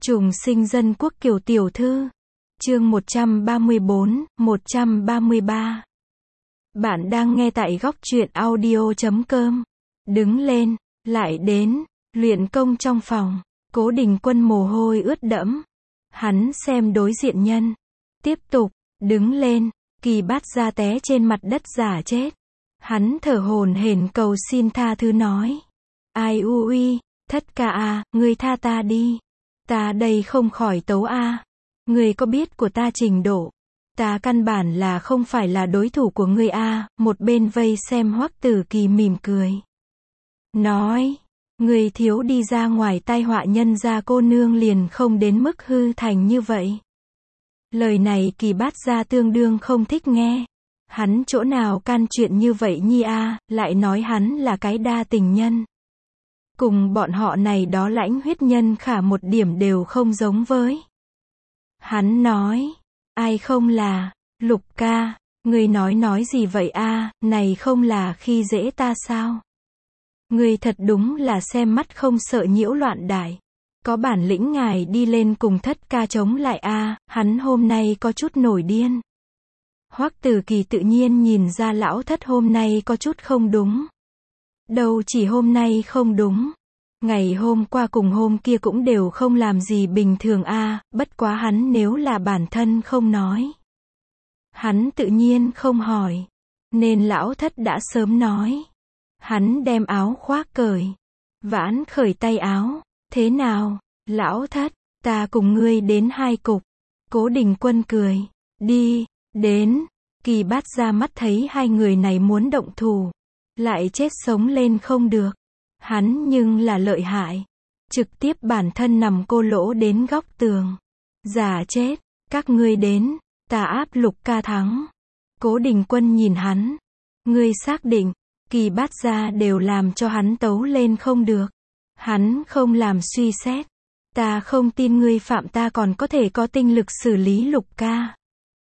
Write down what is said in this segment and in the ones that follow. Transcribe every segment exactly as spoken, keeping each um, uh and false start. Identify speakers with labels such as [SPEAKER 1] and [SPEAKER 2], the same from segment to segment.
[SPEAKER 1] Trùng sinh dân quốc Kiều tiểu thư. Chương một trăm ba mươi bốn, một trăm ba mươi ba. Bạn đang nghe tại góc truyện audio chấm com. Đứng lên, lại đến, luyện công trong phòng. Cố Đình Quân mồ hôi ướt đẫm. Hắn xem đối diện nhân. Tiếp tục, đứng lên, Kỳ Bát Gia té trên mặt đất giả chết. Hắn thở hổn hển cầu xin tha thứ nói. Ai u uy, thất ca a, ngươi tha ta đi. Ta đây không khỏi tấu a. Ngươi có biết của ta trình độ. Ta căn bản là không phải là đối thủ của ngươi a. Một bên vây xem Hoắc Tử Kỳ mỉm cười. Nói, ngươi thiếu đi ra ngoài tai họa nhân gia cô nương liền không đến mức hư thành như vậy. Lời này Kỳ Bát Gia tương đương không thích nghe. Hắn chỗ nào can chuyện như vậy nhi a, lại nói hắn là cái đa tình nhân. Cùng bọn họ này đó lãnh huyết nhân khả một điểm đều không giống với. Hắn nói, ai không là, Lục ca, ngươi nói nói gì vậy a, này không là khi dễ ta sao? Ngươi thật đúng là xem mắt không sợ nhiễu loạn đại. Có bản lĩnh ngài đi lên cùng thất ca chống lại a, hắn hôm nay có chút nổi điên. Hoắc Tử Kỳ tự nhiên nhìn ra lão thất hôm nay có chút không đúng. Đâu chỉ hôm nay không đúng. Ngày hôm qua cùng hôm kia cũng đều không làm gì bình thường a, bất quá hắn nếu là bản thân không nói. Hắn tự nhiên không hỏi. Nên lão thất đã sớm nói. Hắn đem áo khoác cởi. Vãn khởi tay áo. Thế nào, lão thất, ta cùng ngươi đến hai cục. Cố Đình Quân cười. Đi, đến. Kỳ Bát Gia mắt thấy hai người này muốn động thủ. Lại chết sống lên không được. Hắn nhưng là lợi hại. Trực tiếp bản thân nằm cô lỗ đến góc tường. Giả chết, các ngươi đến, ta áp Lục ca thắng. Cố Đình Quân nhìn hắn. Ngươi xác định, Kỳ Bát Gia đều làm cho hắn tấu lên không được. Hắn không làm suy xét. Ta không tin ngươi phạm ta còn có thể có tinh lực xử lý Lục ca.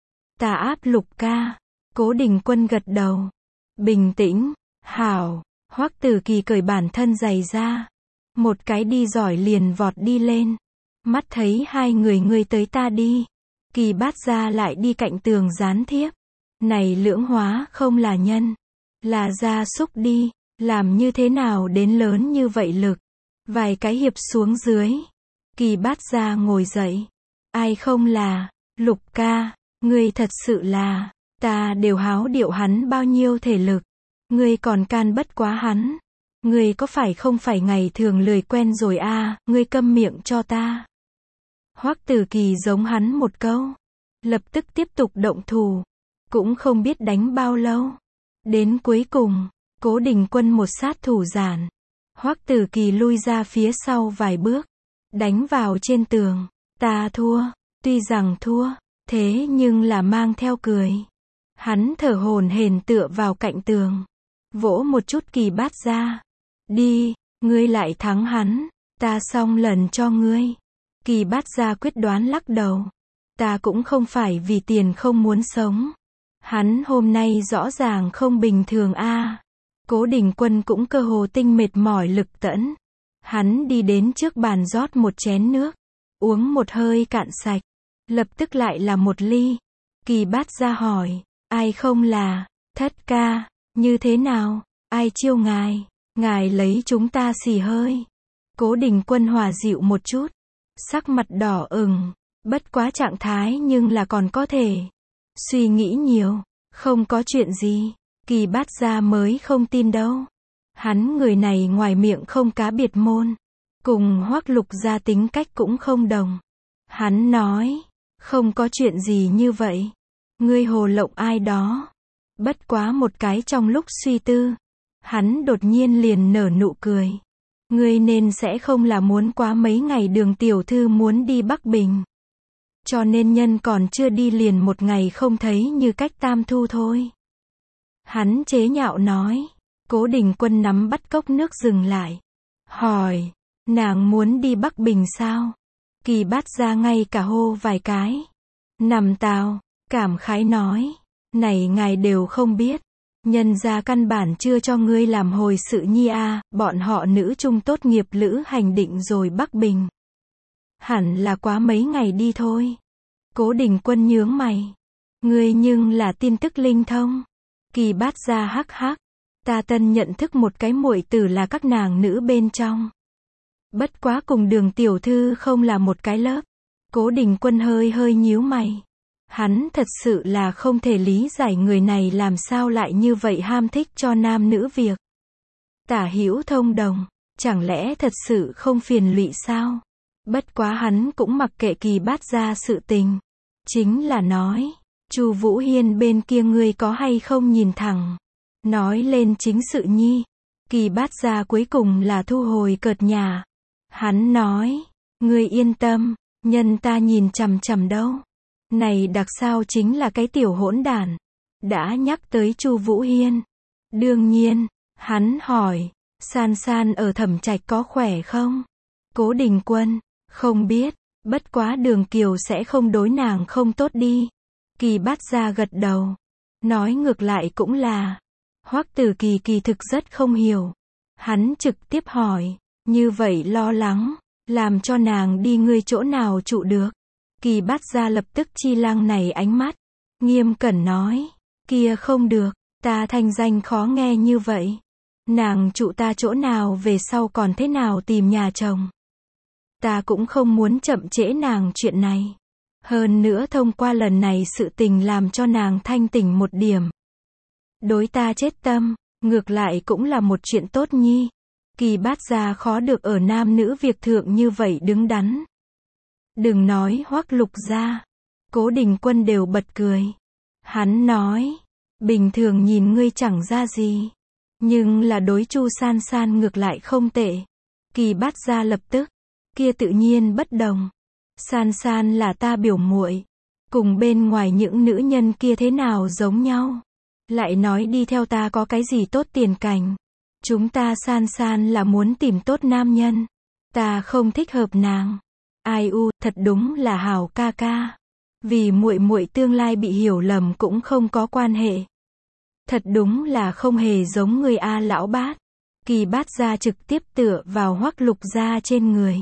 [SPEAKER 1] Ta áp Lục ca. Cố Đình Quân gật đầu. Bình tĩnh, hảo. Hoắc Tử Kỳ cởi bản thân giày ra. Một cái đi giỏi liền vọt đi lên. Mắt thấy hai người ngươi tới ta đi. Kỳ Bát Gia lại đi cạnh tường gián thiếp. Này lưỡng hóa không là nhân. Là gia súc đi. Làm như thế nào đến lớn như vậy lực. Vài cái hiệp xuống dưới. Kỳ Bát Gia ngồi dậy. Ai không là, Lục ca, ngươi thật sự là, ta đều háo điệu hắn bao nhiêu thể lực. Ngươi còn can bất quá hắn. Ngươi có phải không phải ngày thường lười quen rồi a, à, ngươi câm miệng cho ta. Hoắc Tử Kỳ giống hắn một câu. Lập tức tiếp tục động thủ. Cũng không biết đánh bao lâu. Đến cuối cùng, Cố Đình Quân một sát thủ giản. Hoắc Tử Kỳ lui ra phía sau vài bước. Đánh vào trên tường. Ta thua. Tuy rằng thua, thế nhưng là mang theo cười. Hắn thở hổn hển tựa vào cạnh tường. Vỗ một chút Kỳ Bát Gia. Đi, ngươi lại thắng hắn. Ta xong lần cho ngươi. Kỳ Bát Gia quyết đoán lắc đầu. Ta cũng không phải vì tiền không muốn sống. Hắn hôm nay rõ ràng không bình thường a. À. Cố Đình Quân cũng cơ hồ tinh mệt mỏi lực tẫn. Hắn đi đến trước bàn rót một chén nước. Uống một hơi cạn sạch. Lập tức lại là một ly. Kỳ Bát Gia hỏi. Ai không là, thất ca, như thế nào, ai chiêu ngài, ngài lấy chúng ta xì hơi. Cố Đình Quân hòa dịu một chút. Sắc mặt đỏ ửng. Bất quá trạng thái nhưng là còn có thể. Suy nghĩ nhiều. Không có chuyện gì. Kỳ Bát Gia mới không tin đâu. Hắn người này ngoài miệng không cá biệt môn. Cùng Hoắc Lục gia tính cách cũng không đồng. Hắn nói. Không có chuyện gì như vậy. Ngươi hồ lộng ai đó. Bất quá một cái trong lúc suy tư. Hắn đột nhiên liền nở nụ cười. Ngươi nên sẽ không là muốn quá mấy ngày Đường tiểu thư muốn đi Bắc Bình. Cho nên nhân còn chưa đi liền một ngày không thấy như cách tam thu thôi. Hắn chế nhạo nói. Cố Đình Quân nắm bắt cốc nước dừng lại. Hỏi. Nàng muốn đi Bắc Bình sao? Kỳ Bát Gia ngay cả hô vài cái. Nằm tào. Cảm khái nói. Này ngài đều không biết. Nhân gia căn bản chưa cho ngươi làm hồi sự nhi a, bọn họ nữ trung tốt nghiệp lữ hành định rồi Bắc Bình. Hẳn là quá mấy ngày đi thôi. Cố Đình Quân nhướng mày. Ngươi nhưng là tin tức linh thông. Kỳ Bát Gia hắc hắc. Ta tân nhận thức một cái muội tử là các nàng nữ bên trong. Bất quá cùng Đường tiểu thư không là một cái lớp. Cố Đình Quân hơi hơi nhíu mày. Hắn thật sự là không thể lý giải người này làm sao lại như vậy ham thích cho nam nữ việc. Tả hữu thông đồng, chẳng lẽ thật sự không phiền lụy sao? Bất quá hắn cũng mặc kệ Kỳ Bát Gia sự tình. Chính là nói, Chu Vũ Hiên bên kia ngươi có hay không nhìn thẳng. Nói lên chính sự nhi. Kỳ Bát Gia cuối cùng là thu hồi cợt nhả. Hắn nói, ngươi yên tâm, nhân ta nhìn chằm chằm đâu. Này đặc sao chính là cái tiểu hỗn đản. Đã nhắc tới Chu Vũ Hiên. Đương nhiên, hắn hỏi, San San ở Thẩm Trạch có khỏe không? Cố Đình Quân, không biết, bất quá Đường Kiều sẽ không đối nàng không tốt đi. Kỳ Bát Gia gật đầu. Nói ngược lại cũng là, Hoắc Tử Kỳ kỳ thực rất không hiểu. Hắn trực tiếp hỏi, như vậy lo lắng, làm cho nàng đi ngươi chỗ nào trụ được? Kỳ Bát Gia lập tức chi lang này ánh mắt, nghiêm cẩn nói, kia không được, ta thanh danh khó nghe như vậy. Nàng trụ ta chỗ nào về sau còn thế nào tìm nhà chồng. Ta cũng không muốn chậm trễ nàng chuyện này. Hơn nữa thông qua lần này sự tình làm cho nàng thanh tỉnh một điểm. Đối ta chết tâm, ngược lại cũng là một chuyện tốt nhi. Kỳ Bát Gia khó được ở nam nữ việc thượng như vậy đứng đắn. Đừng nói Hoắc Lục gia. Cố Đình Quân đều bật cười. Hắn nói, bình thường nhìn ngươi chẳng ra gì. Nhưng là đối Chu San San ngược lại không tệ. Kỳ Bát Gia lập tức, kia tự nhiên bất đồng. San San là ta biểu muội, cùng bên ngoài những nữ nhân kia thế nào giống nhau. Lại nói đi theo ta có cái gì tốt tiền cảnh. Chúng ta San San là muốn tìm tốt nam nhân. Ta không thích hợp nàng. Ai u, thật đúng là hảo ca ca. Vì muội muội tương lai bị hiểu lầm cũng không có quan hệ. Thật đúng là không hề giống người A lão bát. Kỳ Bát Gia trực tiếp tựa vào Hoắc Lục gia trên người.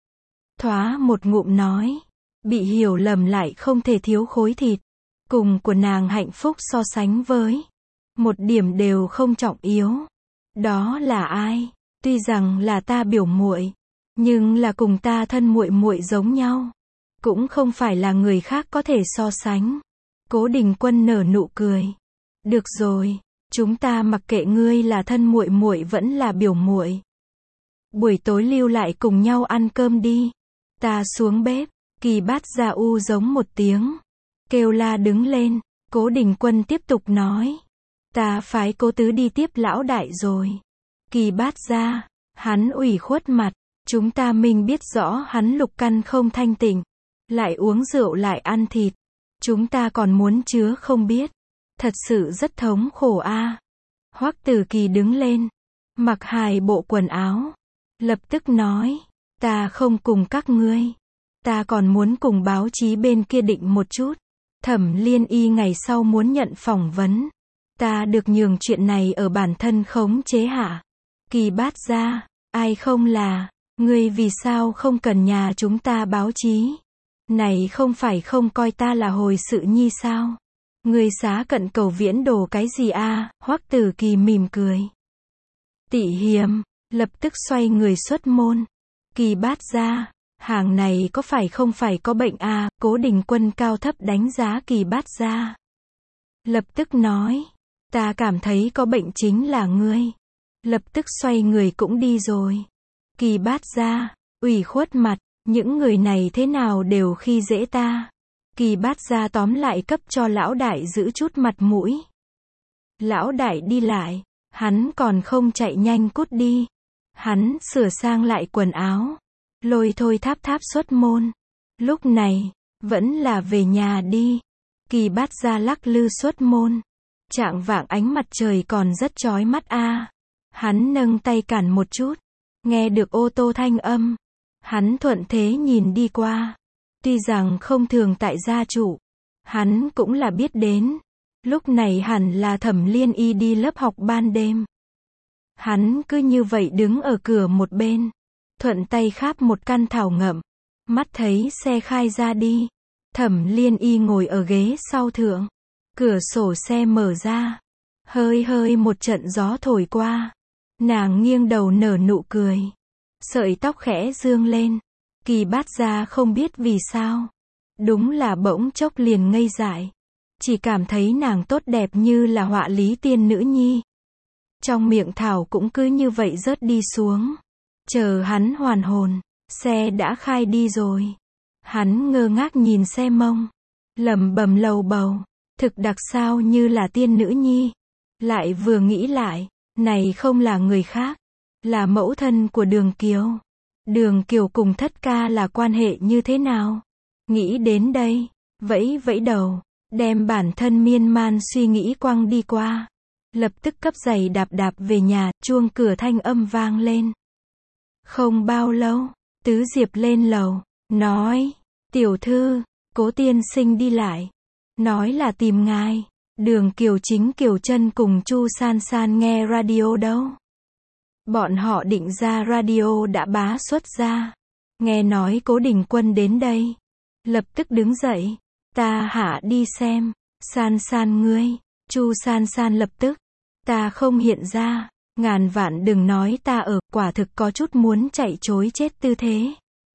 [SPEAKER 1] Thoá một ngụm nói, bị hiểu lầm lại không thể thiếu khối thịt. Cùng của nàng hạnh phúc so sánh với, một điểm đều không trọng yếu. Đó là ai? Tuy rằng là ta biểu muội, nhưng là cùng ta thân muội muội giống nhau, cũng không phải là người khác có thể so sánh. Cố Đình Quân nở nụ cười. Được rồi, chúng ta mặc kệ ngươi là thân muội muội vẫn là biểu muội. Buổi tối lưu lại cùng nhau ăn cơm đi. Ta xuống bếp. Kỳ Bát Gia u giống một tiếng, kêu la đứng lên. Cố Đình Quân tiếp tục nói, ta phái Cố tứ đi tiếp lão đại rồi. Kỳ Bát Gia, hắn ủy khuất mặt. Chúng ta minh biết rõ hắn lục căn không thanh tịnh, lại uống rượu lại ăn thịt. Chúng ta còn muốn chứa không biết. Thật sự rất thống khổ a. À. Hoắc Tử Kỳ đứng lên, mặc hài bộ quần áo, lập tức nói, ta không cùng các ngươi. Ta còn muốn cùng báo chí bên kia định một chút. Thẩm Liên Y ngày sau muốn nhận phỏng vấn. Ta được nhường chuyện này ở bản thân khống chế hạ. Kỳ Bát Gia, ai không là, ngươi vì sao không cần nhà chúng ta báo chí? Này không phải không coi ta là hồi sự nhi sao? Ngươi xá cận cầu viễn đồ cái gì a? À? Hoắc Tử Kỳ mỉm cười. Tị hiềm, lập tức xoay người xuất môn. Kỳ Bát Gia, hàng này có phải không phải có bệnh a? À? Cố Đình Quân cao thấp đánh giá Kỳ Bát Gia. Lập tức nói, ta cảm thấy có bệnh chính là ngươi. Lập tức xoay người cũng đi rồi. Kỳ Bát Gia, ủy khuất mặt, những người này thế nào đều khi dễ ta. Kỳ Bát Gia tóm lại cấp cho lão đại giữ chút mặt mũi. Lão đại đi lại, hắn còn không chạy nhanh cút đi. Hắn sửa sang lại quần áo, lôi thôi tháp tháp xuất môn. Lúc này, vẫn là về nhà đi. Kỳ Bát Gia lắc lư xuất môn. Trạng vạng ánh mặt trời còn rất chói mắt a. À. Hắn nâng tay cản một chút, nghe được ô tô thanh âm. Hắn thuận thế nhìn đi qua. Tuy rằng không thường tại gia chủ, hắn cũng là biết đến. Lúc này hẳn là Thẩm Liên Y đi lớp học ban đêm. Hắn cứ như vậy đứng ở cửa một bên, thuận tay kháp một căn thảo ngậm. Mắt thấy xe khai ra đi. Thẩm Liên Y ngồi ở ghế sau thượng. Cửa sổ xe mở ra. Hơi hơi một trận gió thổi qua. Nàng nghiêng đầu nở nụ cười. Sợi tóc khẽ dương lên. Kỳ Bát Gia không biết vì sao. Đúng là bỗng chốc liền ngây dại. Chỉ cảm thấy nàng tốt đẹp như là họa lý tiên nữ nhi. Trong miệng thảo cũng cứ như vậy rớt đi xuống. Chờ hắn hoàn hồn, xe đã khai đi rồi. Hắn ngơ ngác nhìn xe mông. Lẩm bẩm lầu bầu. Thực đặc sao như là tiên nữ nhi. Lại vừa nghĩ lại, này không là người khác. Là mẫu thân của Đường Kiều. Đường Kiều cùng thất ca là quan hệ như thế nào? Nghĩ đến đây, vẫy vẫy đầu, đem bản thân miên man suy nghĩ quăng đi qua. Lập tức cấp giày đạp đạp về nhà, chuông cửa thanh âm vang lên. Không bao lâu, Tứ Diệp lên lầu, nói, tiểu thư, Cố tiên sinh đi lại. Nói là tìm ngài. Đường Kiều Chính Kiều Chân cùng Chu San San nghe radio đâu. Bọn họ định ra radio đã bá xuất ra. Nghe nói Cố Đình Quân đến đây. Lập tức đứng dậy. Ta hả đi xem. San San ngươi. Chu San San lập tức. Ta không hiện ra. Ngàn vạn đừng nói ta ở. Quả thực có chút muốn chạy chối chết tư thế.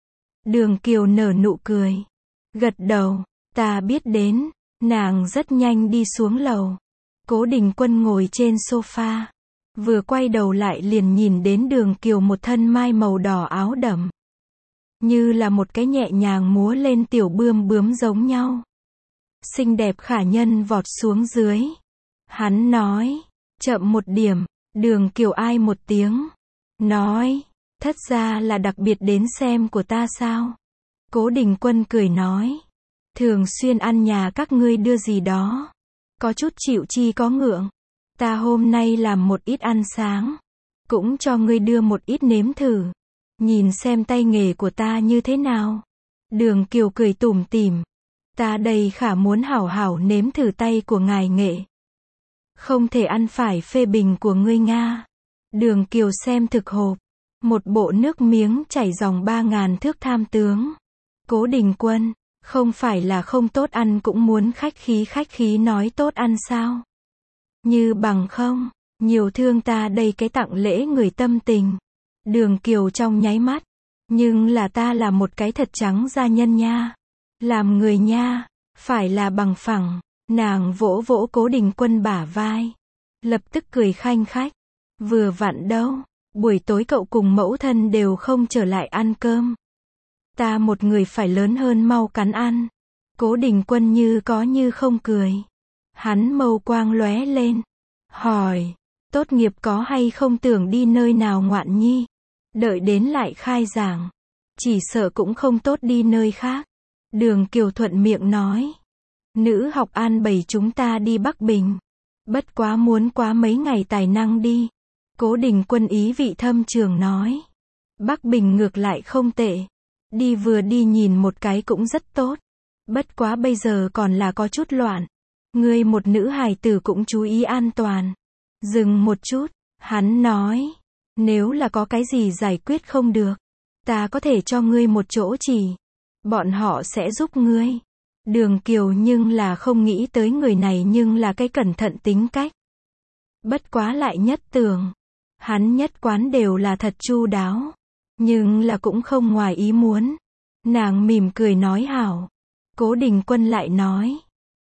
[SPEAKER 1] Đường Kiều nở nụ cười. Gật đầu. Ta biết đến. Nàng rất nhanh đi xuống lầu. Cố Đình Quân ngồi trên sofa. Vừa quay đầu lại liền nhìn đến Đường Kiều một thân mai màu đỏ áo đầm. Như là một cái nhẹ nhàng múa lên tiểu bươm bướm giống nhau. Xinh đẹp khả nhân vọt xuống dưới. Hắn nói. Chậm một điểm. Đường Kiều ai một tiếng. Nói. Thất ra là đặc biệt đến xem của ta sao? Cố Đình Quân cười nói. Thường xuyên ăn nhà các ngươi đưa gì đó. Có chút chịu chi có ngượng. Ta hôm nay làm một ít ăn sáng. Cũng cho ngươi đưa một ít nếm thử. Nhìn xem tay nghề của ta như thế nào. Đường Kiều cười tủm tỉm. Ta đây khả muốn hảo hảo nếm thử tay của ngài nghệ. Không thể ăn phải phê bình của ngươi Nga. Đường Kiều xem thực hộp. Một bộ nước miếng chảy dòng ba ngàn thước tham tướng. Cố Đình Quân. Không phải là không tốt ăn cũng muốn khách khí khách khí nói tốt ăn sao? Như bằng không, nhiều thương ta đây cái tặng lễ người tâm tình. Đường Kiều trong nháy mắt. Nhưng là ta là một cái thật trắng gia nhân nha. Làm người nha, phải là bằng phẳng. Nàng vỗ vỗ Cố Đình Quân bả vai. Lập tức cười khanh khách. Vừa vặn đâu, buổi tối cậu cùng mẫu thân đều không trở lại ăn cơm. Ta một người phải lớn hơn mau cắn ăn. Cố Đình Quân như có như không cười. Hắn mâu quang lóe lên. Hỏi. Tốt nghiệp có hay không tưởng đi nơi nào ngoạn nhi? Đợi đến lại khai giảng. Chỉ sợ cũng không tốt đi nơi khác. Đường Kiều thuận miệng nói. Nữ học an bày chúng ta đi Bắc Bình. Bất quá muốn quá mấy ngày tài năng đi. Cố Đình Quân ý vị thâm trường nói. Bắc Bình ngược lại không tệ. Đi vừa đi nhìn một cái cũng rất tốt. Bất quá bây giờ còn là có chút loạn. Ngươi một nữ hài tử cũng chú ý an toàn. Dừng một chút, hắn nói. Nếu là có cái gì giải quyết không được, ta có thể cho ngươi một chỗ chỉ. Bọn họ sẽ giúp ngươi. Đường Kiều nhưng là không nghĩ tới người này nhưng là cái cẩn thận tính cách. Bất quá lại nhất tưởng. Hắn nhất quán đều là thật chu đáo. Nhưng là cũng không ngoài ý muốn. Nàng mỉm cười nói hảo. Cố Đình Quân lại nói.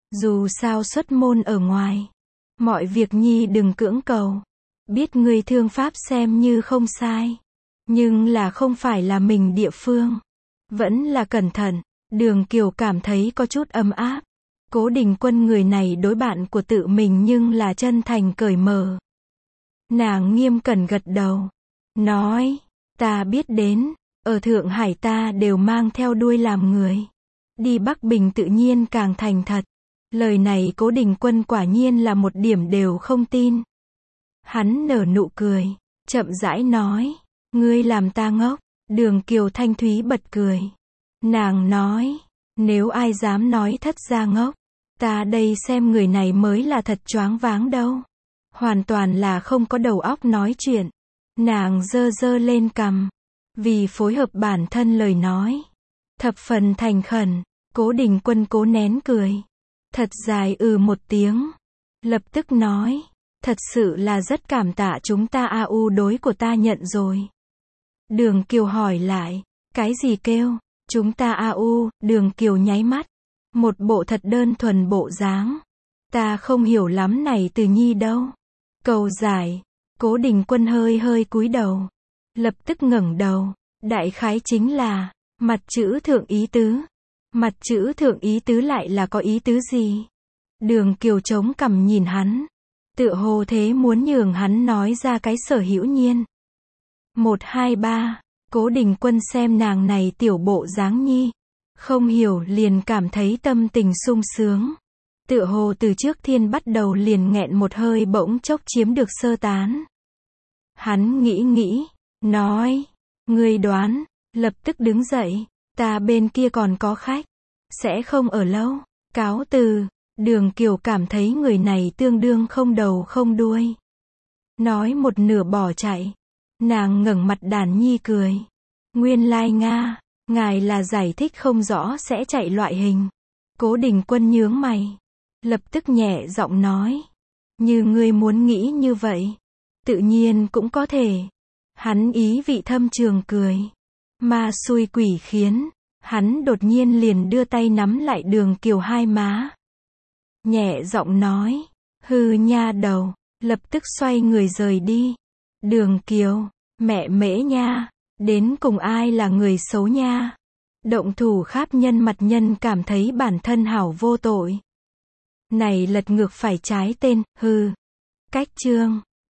[SPEAKER 1] Dù sao xuất môn ở ngoài. Mọi việc nhi đừng cưỡng cầu. Biết ngươi thương pháp xem như không sai. Nhưng là không phải là mình địa phương. Vẫn là cẩn thận. Đường Kiều cảm thấy có chút ấm áp. Cố Đình Quân người này đối bạn của tự mình nhưng là chân thành cởi mở. Nàng nghiêm cẩn gật đầu. Nói. Ta biết đến, ở Thượng Hải ta đều mang theo đuôi làm người. Đi Bắc Bình tự nhiên càng thành thật. Lời này Cố Đình Quân quả nhiên là một điểm đều không tin. Hắn nở nụ cười, chậm rãi nói. Ngươi làm ta ngốc. Đường Kiều thanh thúy bật cười. Nàng nói. Nếu ai dám nói thất ra ngốc. Ta đây xem người này mới là thật choáng váng đâu. Hoàn toàn là không có đầu óc nói chuyện. Nàng giơ giơ lên cằm. Vì phối hợp bản thân lời nói. Thập phần thành khẩn, Cố Đình Quân cố nén cười. Thật dài ừ một tiếng. Lập tức nói, thật sự là rất cảm tạ chúng ta a u đối của ta nhận rồi. Đường Kiều hỏi lại, cái gì kêu, chúng ta a u, Đường Kiều nháy mắt. Một bộ thật đơn thuần bộ dáng. Ta không hiểu lắm này từ nhi đâu. Cầu giải, Cố Đình Quân hơi hơi cúi đầu. Lập tức ngẩng đầu, đại khái chính là, mặt chữ thượng ý tứ. Mặt chữ thượng ý tứ lại là có ý tứ gì? Đường Kiều chống cằm nhìn hắn. Tựa hồ thế muốn nhường hắn nói ra cái sở hữu nhiên. Một hai ba, Cố Đình Quân xem nàng này tiểu bộ dáng nhi. Không hiểu liền cảm thấy tâm tình sung sướng. Tựa hồ từ trước thiên bắt đầu liền nghẹn một hơi bỗng chốc chiếm được sơ tán. Hắn nghĩ nghĩ, nói, ngươi đoán, lập tức đứng dậy, ta bên kia còn có khách, sẽ không ở lâu, cáo từ. Đường Kiều cảm thấy người này tương đương không đầu không đuôi. Nói một nửa bỏ chạy. Nàng ngẩng mặt đàn nhi cười. Nguyên lai Nga, ngài là giải thích không rõ sẽ chạy loại hình. Cố Đình Quân nhướng mày. Lập tức nhẹ giọng nói. Như ngươi muốn nghĩ như vậy. Tự nhiên cũng có thể. Hắn ý vị thâm trường cười. Ma xui quỷ khiến. Hắn đột nhiên liền đưa tay nắm lại Đường Kiều hai má. Nhẹ giọng nói. Hư nha đầu. Lập tức xoay người rời đi. Đường Kiều. Mẹ mễ nha. Đến cùng ai là người xấu nha. Động thủ kháp nhân mặt nhân cảm thấy bản thân hảo vô tội. Này lật ngược phải trái tên, hư. Cách chương.